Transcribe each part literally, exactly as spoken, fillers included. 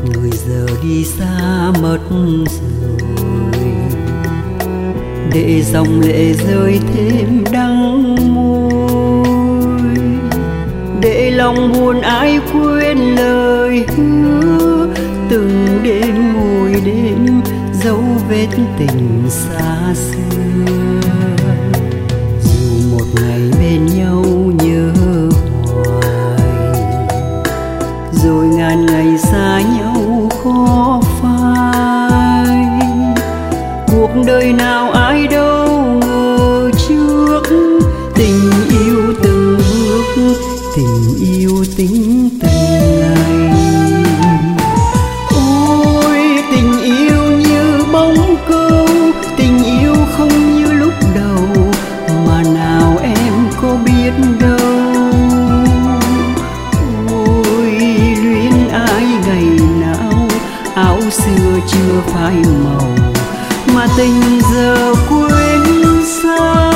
người giờ đi xa mất rồi, để dòng lệ rơi thêm đắng môi, để lòng buồn ai quên lời hứa, từng đêm ngồi đêm dấu vết tình xa xưa. Dù một ngày bên nhau nhớ hoài, rồi ngàn ngày xa nhau khó phai, cuộc đời nào ai đâu ngờ trước, tình yêu từng bước, tình yêu tính từng ngày. Ôi tình yêu như bóng câu, tình yêu không như lúc đầu, mà nào em có biết đâu. Ôi luyến ai ngày nào, áo xưa chưa phai màu, mà tình giờ quên sao.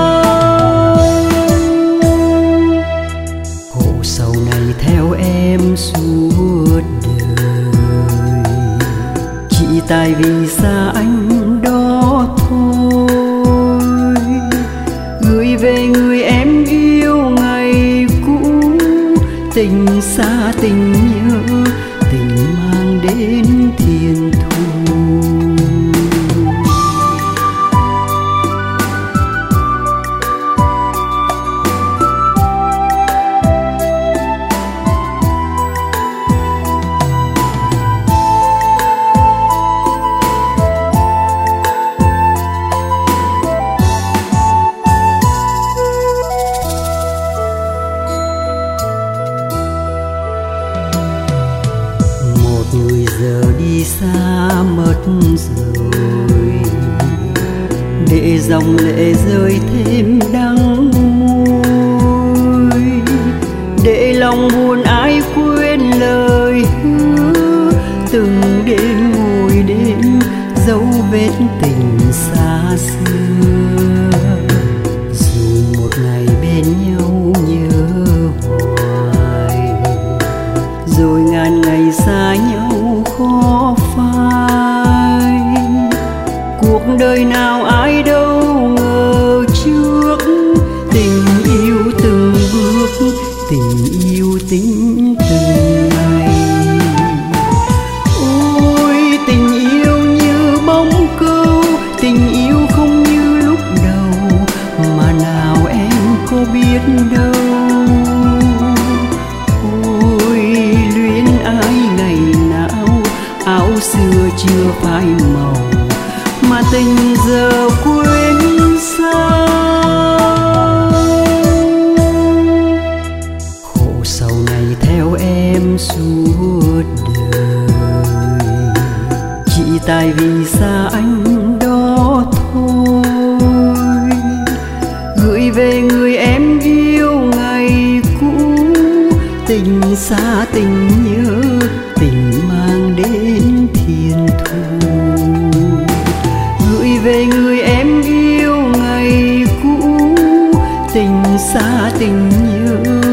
Khổ sầu này theo em suốt đời, chỉ tại vì xa anh đó thôi. Gửi về người em yêu ngày cũ, tình xa tình nhớ, tình mang đến thiên thu. Người giờ đi xa mất rồi, để dòng lệ rơi thêm đắng môi, để lòng buồn ai quên lời hứa, từng đêm ngồi đêm dấu vết tình xa xưa. Dù một ngày bên nhau nhớ hoài, rồi ngàn ngày xa nhau khó phai, cuộc đời nào ai đâu ngờ trước, tình yêu từng bước, tình yêu tính từng ngày. Ôi tình yêu như bóng câu, tình yêu không như lúc đầu, mà nào em có biết đâu. Áo xưa chưa phai màu, mà tình giờ quên sao. Khổ sầu này theo em suốt đời, chỉ tại vì xa anh đó thôi. Gửi về người em yêu ngày cũ, tình xa tình nhớ, tình mang đến thiên thu. Gửi về người em yêu ngày cũ, tình xa tình nhớ,